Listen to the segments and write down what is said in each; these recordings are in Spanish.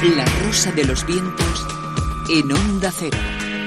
La Rosa de los Vientos en Onda Cero.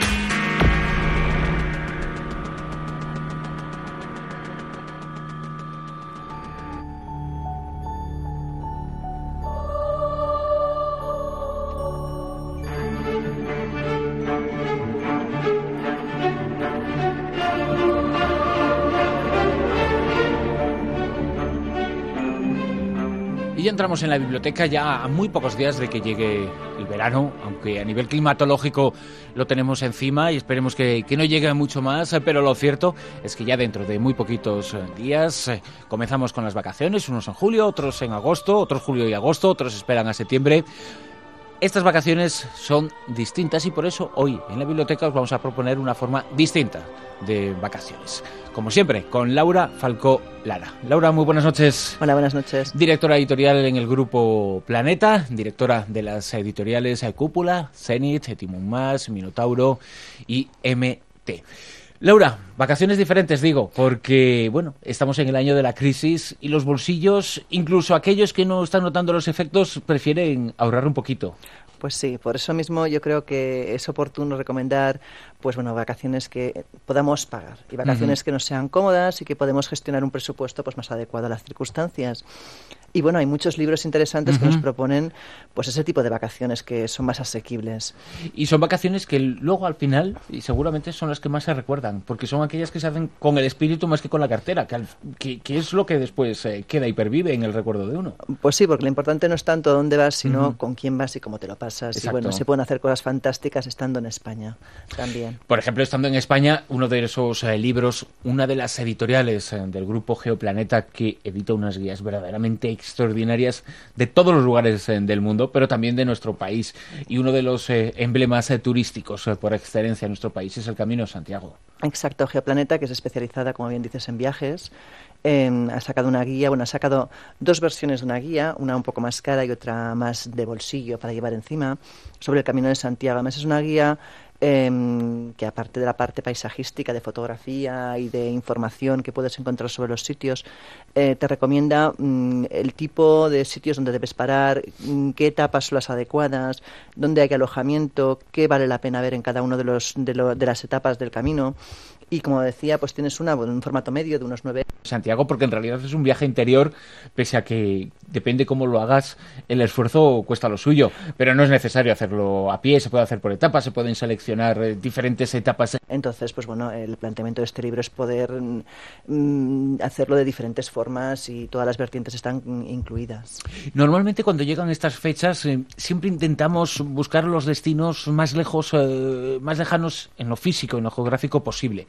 Y ya entramos en la biblioteca ya a muy pocos días de que llegue el verano, aunque a nivel climatológico lo tenemos encima y esperemos que no llegue mucho más, pero lo cierto es que ya dentro de muy poquitos días comenzamos con las vacaciones, unos en julio, otros en agosto, otros julio y agosto, otros esperan a septiembre. Estas vacaciones son distintas y por eso hoy en la biblioteca os vamos a proponer una forma distinta de vacaciones. Como siempre, con Laura Falcó Lara. Laura, muy buenas noches. Hola, buenas noches. Directora editorial en el Grupo Planeta, directora de las editoriales Cúpula, Zenit, Timón Más, Minotauro y MT. Laura, vacaciones diferentes, digo, porque, bueno, estamos en el año de la crisis y los bolsillos, incluso aquellos que no están notando los efectos, prefieren ahorrar un poquito. Pues sí, por eso mismo yo creo que es oportuno recomendar, pues bueno, vacaciones que podamos pagar y vacaciones que nos sean cómodas y que podemos gestionar un presupuesto pues más adecuado a las circunstancias. Y bueno, hay muchos libros interesantes que nos proponen pues ese tipo de vacaciones que son más asequibles. Y son vacaciones que luego al final, y seguramente son las que más se recuerdan, porque son aquellas que se hacen con el espíritu más que con la cartera, que es lo que después queda y pervive en el recuerdo de uno. Pues sí, porque lo importante no es tanto dónde vas, sino con quién vas y cómo te lo pasas. Exacto. Y bueno, se pueden hacer cosas fantásticas estando en España también. Por ejemplo, estando en España, uno de esos libros, una de las editoriales del Grupo Geoplaneta, que edita unas guías verdaderamente extraordinarias de todos los lugares del mundo, pero también de nuestro país. Y uno de los emblemas turísticos por excelencia en nuestro país es el Camino de Santiago. Exacto, Geoplaneta, que es especializada, como bien dices, en viajes. Ha sacado una guía, ha sacado dos versiones de una guía, una un poco más cara y otra más de bolsillo para llevar encima, sobre el Camino de Santiago. Además es una guía que aparte de la parte paisajística, de fotografía y de información que puedes encontrar sobre los sitios, te recomienda el tipo de sitios donde debes parar, qué etapas son las adecuadas, dónde hay alojamiento, qué vale la pena ver en cada una de las etapas del camino. Y como decía, pues tienes un formato medio de unos 9 Santiago, porque en realidad es un viaje interior, pese a que depende cómo lo hagas, el esfuerzo cuesta lo suyo, pero no es necesario hacerlo a pie, se puede hacer por etapas, se pueden seleccionar diferentes etapas. Entonces, pues bueno, el planteamiento de este libro es poder hacerlo de diferentes formas y todas las vertientes están incluidas. Normalmente cuando llegan estas fechas siempre intentamos buscar los destinos más lejos, más lejanos en lo físico, en lo geográfico posible.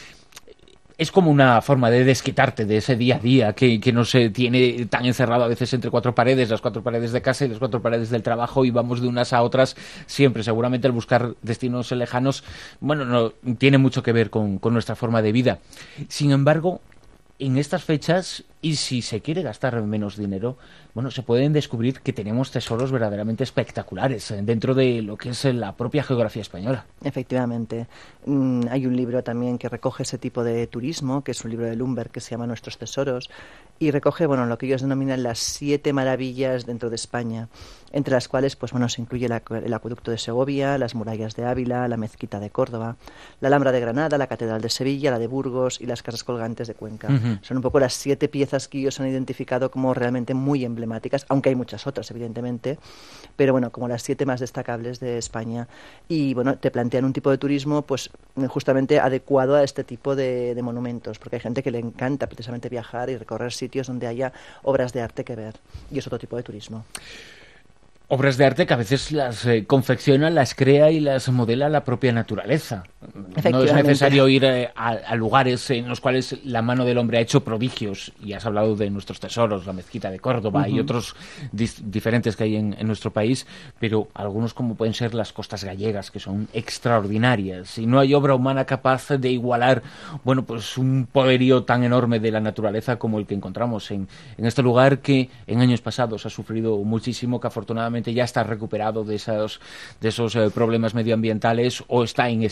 Es como una forma de desquitarte de ese día a día que no se tiene tan encerrado a veces entre cuatro paredes, las cuatro paredes de casa y las cuatro paredes del trabajo, y vamos de unas a otras siempre. Seguramente el buscar destinos lejanos, bueno, no tiene mucho que ver con nuestra forma de vida. Sin embargo, en estas fechas, y si se quiere gastar menos dinero, bueno, se pueden descubrir que tenemos tesoros verdaderamente espectaculares dentro de lo que es la propia geografía española. Efectivamente. Hay un libro también que recoge ese tipo de turismo, que es un libro de Lumber que se llama Nuestros Tesoros, y recoge, bueno, lo que ellos denominan las 7 maravillas dentro de España, entre las cuales, pues bueno, se incluye el acueducto de Segovia, las murallas de Ávila, la mezquita de Córdoba, la Alhambra de Granada, la catedral de Sevilla, la de Burgos y las casas colgantes de Cuenca. Son un poco las 7 piezas que ellos han identificado como realmente muy emblemáticas, aunque hay muchas otras, evidentemente, pero bueno, como las 7 más destacables de España. Y bueno, te plantean un tipo de turismo, pues justamente adecuado a este tipo de monumentos, porque hay gente que le encanta precisamente viajar y recorrer sitios donde haya obras de arte que ver, y es otro tipo de turismo. Obras de arte que a veces las confecciona, las crea y las modela la propia naturaleza. No es necesario ir a lugares en los cuales la mano del hombre ha hecho prodigios. Y has hablado de Nuestros Tesoros, la mezquita de Córdoba y otros diferentes que hay en nuestro país, pero algunos como pueden ser las costas gallegas, que son extraordinarias. Y no hay obra humana capaz de igualar, bueno, pues un poderío tan enorme de la naturaleza como el que encontramos en este lugar, que en años pasados ha sufrido muchísimo, que afortunadamente ya está recuperado de esos problemas medioambientales o está en ese proceso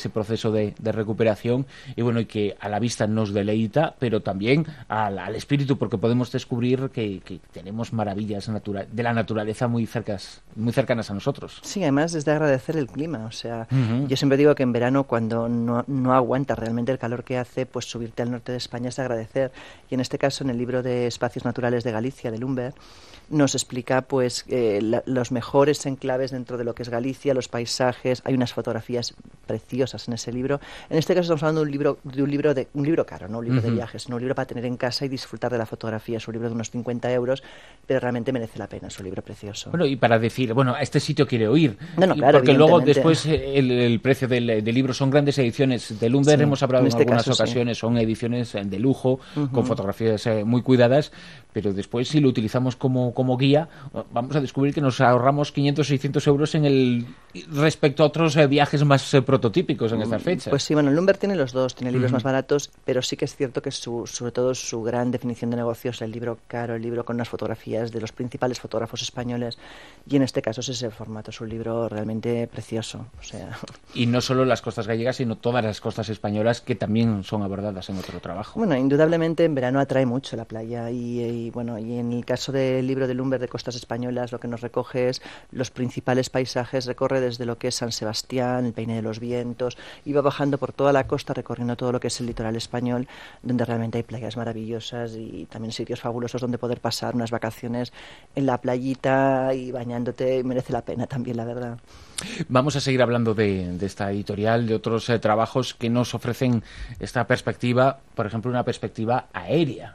proceso de recuperación y bueno, y que a la vista nos deleita, pero también al espíritu, porque podemos descubrir que tenemos maravillas de la naturaleza muy cercanas a nosotros. Sí, además es de agradecer el clima, o sea, yo siempre digo que en verano cuando no aguanta realmente el calor que hace, pues subirte al norte de España es de agradecer, y en este caso en el libro de Espacios Naturales de Galicia, de Lumber, nos explica pues los mejores enclaves dentro de lo que es Galicia, los paisajes. Hay unas fotografías preciosas en ese libro. En este caso estamos hablando de un libro caro, no un libro de viajes, sino un libro para tener en casa y disfrutar de la fotografía. Es un libro de unos 50 euros, pero realmente merece la pena, es un libro precioso. Bueno, y para decir, bueno, a este sitio quiero ir. No, claro, porque luego después el precio del libro son grandes ediciones de Lumber, sí, hemos hablado en algunas ocasiones, sí. Son ediciones de lujo, con fotografías muy cuidadas, pero después si lo utilizamos como guía, vamos a descubrir que nos ahorramos 500, 600 euros respecto a otros viajes más prototípicos en estas fechas. Pues sí, bueno, Lumber tiene los dos, tiene libros más baratos, pero sí que es cierto que sobre todo su gran definición de negocios es el libro caro, el libro con unas fotografías de los principales fotógrafos españoles, y en este caso es ese formato, es un libro realmente precioso. O sea... Y no solo las costas gallegas, sino todas las costas españolas que también son abordadas en otro trabajo. Bueno, indudablemente en verano atrae mucho la playa y bueno, y en el caso del libro de Lumber de Costas Españolas, lo que nos recoge es los principales paisajes, recorre desde lo que es San Sebastián, el Peine de los Vientos, y va bajando por toda la costa, recorriendo todo lo que es el litoral español, donde realmente hay playas maravillosas y también sitios fabulosos donde poder pasar unas vacaciones en la playita y bañándote, y merece la pena también, la verdad. Vamos a seguir hablando de esta editorial, de otros trabajos que nos ofrecen esta perspectiva, por ejemplo, una perspectiva aérea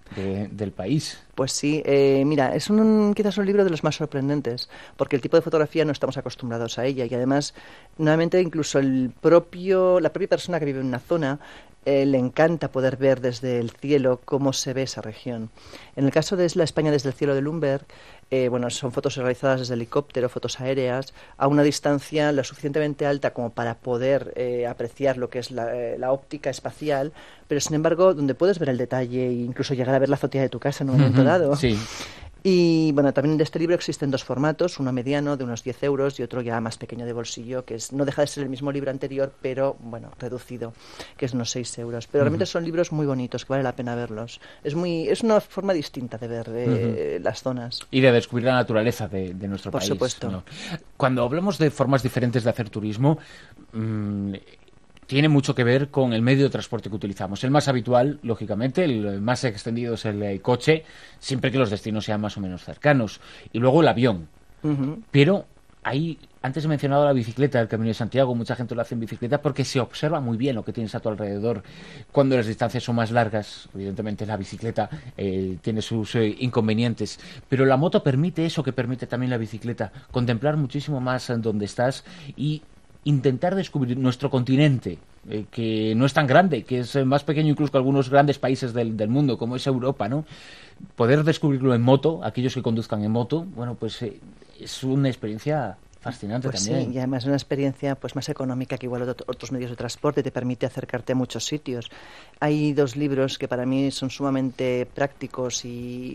del país. Pues sí, mira, es quizás un libro de los más sorprendentes, porque el tipo de fotografía no estamos acostumbrados a ella, y además, nuevamente, incluso la propia persona que vive en una zona le encanta poder ver desde el cielo cómo se ve esa región. En el caso de la España desde el cielo de Lumber, bueno, son fotos realizadas desde helicóptero, fotos aéreas, a una distancia lo suficientemente alta como para poder apreciar lo que es la óptica espacial, pero sin embargo donde puedes ver el detalle e incluso llegar a ver la azotea de tu casa en un momento dado. Sí. Y bueno, también de este libro existen dos formatos, uno mediano de unos 10 euros y otro ya más pequeño de bolsillo, que no deja de ser el mismo libro anterior, pero bueno, reducido, que es unos 6 euros. Pero realmente son libros muy bonitos, que vale la pena verlos. Es una forma distinta de ver las zonas. Y de descubrir la naturaleza de nuestro país. Por supuesto. ¿No? Cuando hablamos de formas diferentes de hacer turismo, tiene mucho que ver con el medio de transporte que utilizamos. El más habitual, lógicamente, el más extendido es el coche, siempre que los destinos sean más o menos cercanos. Y luego el avión. Pero antes he mencionado la bicicleta, el Camino de Santiago, mucha gente lo hace en bicicleta porque se observa muy bien lo que tienes a tu alrededor. Cuando las distancias son más largas, evidentemente la bicicleta tiene sus inconvenientes, pero la moto permite eso que permite también la bicicleta, contemplar muchísimo más en donde estás y intentar descubrir nuestro continente, que no es tan grande, que es más pequeño incluso que algunos grandes países del mundo, como es Europa, ¿no? Poder descubrirlo en moto, aquellos que conduzcan en moto, bueno, pues es una experiencia fascinante pues también. Sí, y además es una experiencia pues más económica que igual otros medios de transporte, te permite acercarte a muchos sitios. Hay dos libros que para mí son sumamente prácticos y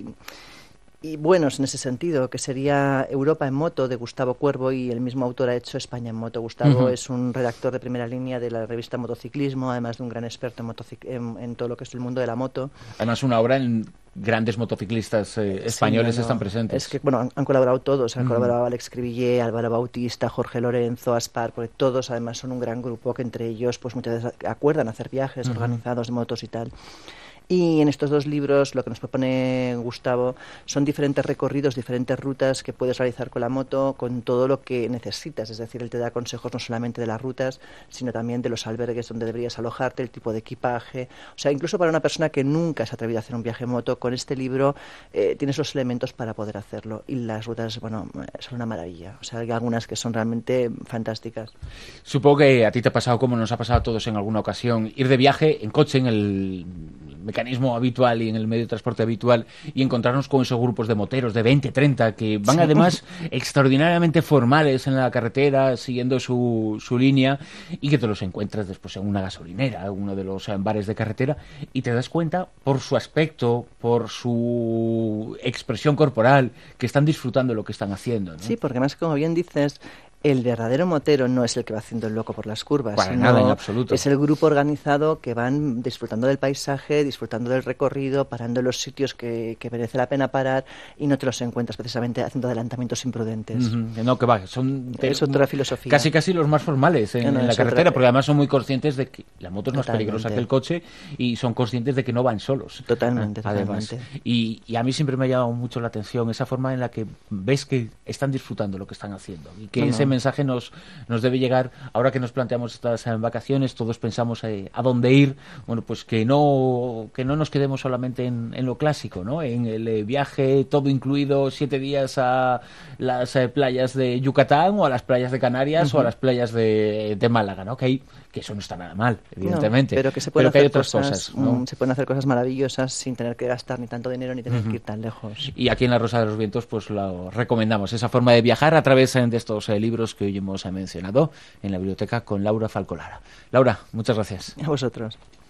buenos en ese sentido, que sería Europa en moto, de Gustavo Cuervo, y el mismo autor ha hecho España en moto. Gustavo es un redactor de primera línea de la revista Motociclismo, además de un gran experto en todo lo que es el mundo de la moto. Además una obra en grandes motociclistas españoles están presentes. Es que, bueno, han colaborado todos, han colaborado Alex Cribillé, Álvaro Bautista, Jorge Lorenzo, Aspar, porque todos además son un gran grupo que entre ellos pues muchas veces acuerdan hacer viajes organizados de motos y tal. Y en estos dos libros lo que nos propone Gustavo son diferentes recorridos, diferentes rutas que puedes realizar con la moto, con todo lo que necesitas. Es decir, él te da consejos no solamente de las rutas, sino también de los albergues donde deberías alojarte, el tipo de equipaje. O sea, incluso para una persona que nunca se ha atrevido a hacer un viaje en moto, con este libro tienes los elementos para poder hacerlo. Y las rutas, bueno, son una maravilla. O sea, hay algunas que son realmente fantásticas. Supongo que a ti te ha pasado, como nos ha pasado a todos en alguna ocasión, ir de viaje en coche, en el mecanismo habitual y en el medio de transporte habitual, y encontrarnos con esos grupos de moteros de 20, 30 que van además extraordinariamente formales en la carretera, siguiendo su línea, y que te los encuentras después en una gasolinera, en uno de los bares de carretera, y te das cuenta por su aspecto, por su expresión corporal, que están disfrutando de lo que están haciendo, ¿no? Sí, porque además, como bien dices, El verdadero motero no es el que va haciendo el loco por las curvas. Para nada, en absoluto. Es el grupo organizado que van disfrutando del paisaje, disfrutando del recorrido, parando en los sitios que merece la pena parar y no te los encuentras precisamente haciendo adelantamientos imprudentes. No, que va, son es otra filosofía. Casi los más formales en la carretera, porque además son muy conscientes de que la moto es más Totalmente. peligrosa que el coche y son conscientes de que no van solos. Totalmente, además. totalmente. Y a mí siempre me ha llamado mucho la atención esa forma en la que ves que están disfrutando lo que están haciendo y que ese mensaje nos debe llegar. Ahora que nos planteamos estas vacaciones, todos pensamos a dónde ir, bueno, pues que no nos quedemos solamente en lo clásico, ¿no? En el viaje todo incluido 7 días a las playas de Yucatán o a las playas de Canarias o a las playas de Málaga, ¿no? Que eso no está nada mal, evidentemente, pero que se pueden hacer hay otras cosas, ¿no? Se pueden hacer cosas maravillosas sin tener que gastar ni tanto dinero ni tener que ir tan lejos. Y aquí en La Rosa de los Vientos pues lo recomendamos, esa forma de viajar a través de estos libros que hoy hemos mencionado en la biblioteca con Laura Falcolara. Laura, muchas gracias. A vosotros.